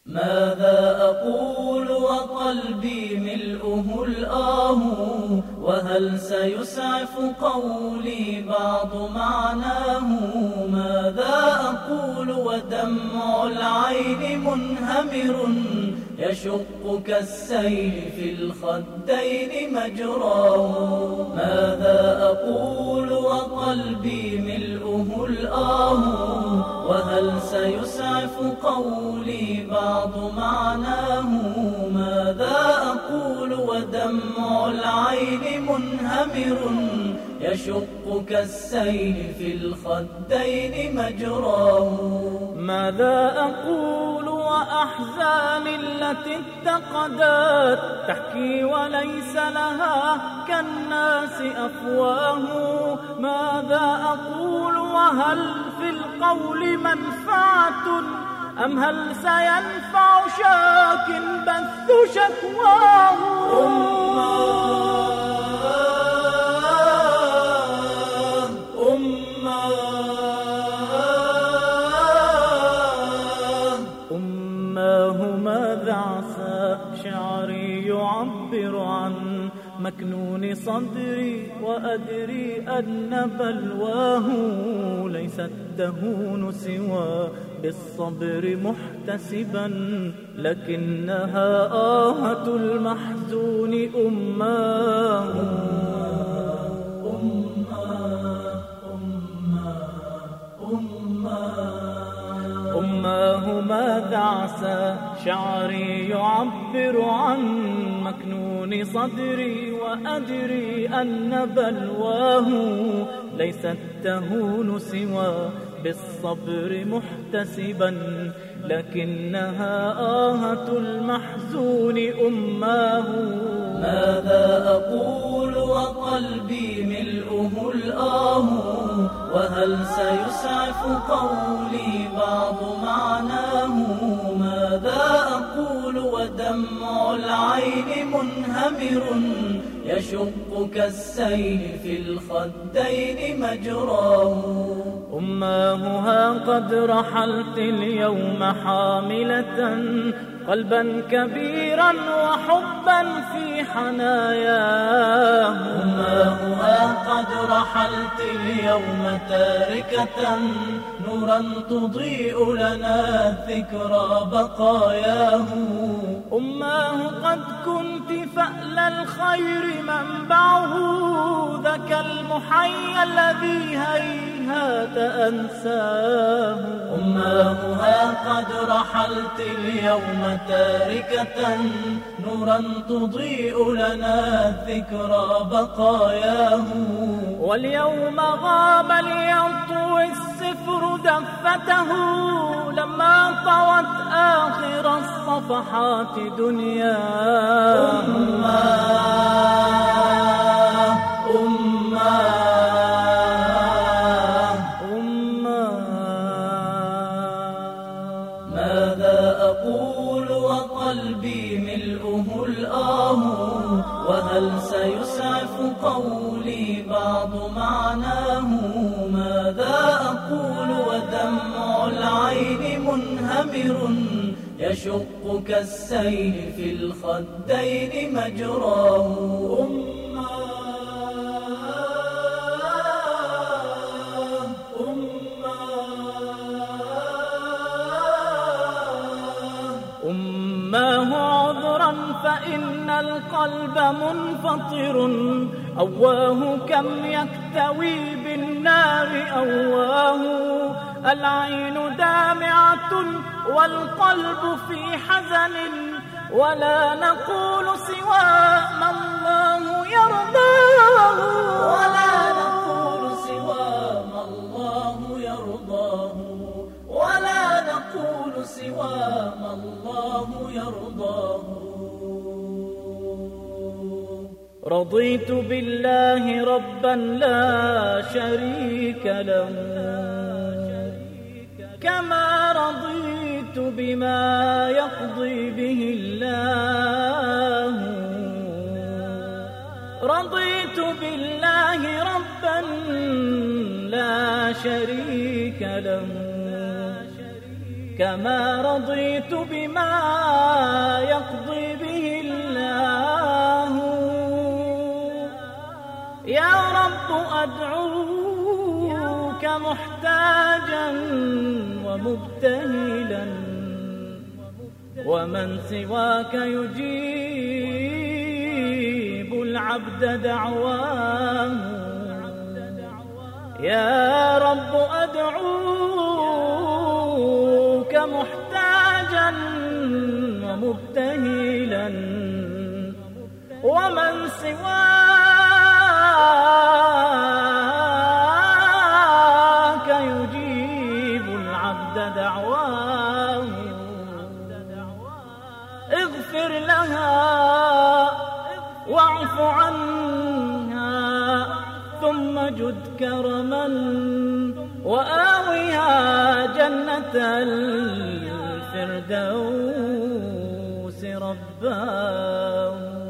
ماذا أقول وقلبي ملؤه الآه، وهل سيسعف قولي بعض معناه؟ ماذا أقول ودمع العين منهمر، يشق كالسيل في الخدين مجراه؟ ماذا أقول وقلبي ملؤه الآه، وهل سيسعف قولي بعض معناه؟ ماذا أقول ودمع العين منهمر، يشق كالسيل في الخدين مجراه؟ ماذا أقول وأحزاني التي اتقدت تحكي وليس لها كالناس أفواه؟ ماذا أقول وهل في القول منفعة، أم هل سينفع شاك بث شكواه؟ أماه ماذا عسى شعري يعبر عن مكنون صدري، وأدري أن بلواه ليست تهون سوى بالصبر محتسبا، لكنها آهة المحزون أماه. أماه ماذا عسى شعري يعبر عن مكنون صدري، وأدري أن بلواه ليست تهون سوى بالصبر محتسبا، لكنها آهة المحزون أماه. ماذا أقول وقلبي ملؤه الآه، وهل سيسعف قولي بعض معناه؟ ماذا أقول ودمع العين منهمر، يشق كالسيل في الخدين مجراه؟ أماه ها قد رحلت اليوم حاملة قلبا كبيرا وحبا في حناياه. أماه ها قد رحلت اليوم تاركة نورا تضيء لنا ذكرى بقاياه. أماه قد كنت فأل الخير منبعه، ذاك المحيا الذي هيهات أنساه. أماه ها قد رحلت اليوم تاركة نورا تضيء لنا ذكرى بقاياه. واليوم غاب ليطوي السفر دفته، لما طوت آخر الصفحات دنياه. ماذا أقول وقلبي ملؤه الآه، وهل سيسعف قولي بعض معناه؟ ماذا أقول ودمع العين منهمر، يشق كالسيل في الخدين مجراه؟ أماه عذرا فإن القلب منفطر، أواه كم يكتوي بالنار أواه. العين دامعة والقلب في حزن، ولا نقول سوى ما الله يرضاه. ولا نقول سوى ما الله يرضاه. ولا نقول سوى ما الله يرضاه. رضيت بالله ربا لا شريك له، كما رضيت بما يقضي به الله. رضيت بالله ربا لا شريك له، كما رضيت بما يقضي به الله. يا رب أدعوك محتاجا ومبتهلا، ومن سواك يجيب العبد دعواه. يا رب أدعوك محتاجا ومبتهلا، ومن سواك يجيب العبد دعواه. اغفر لها واعف عنها، ثم جد كرما وآوها جنة الفردوس رباه.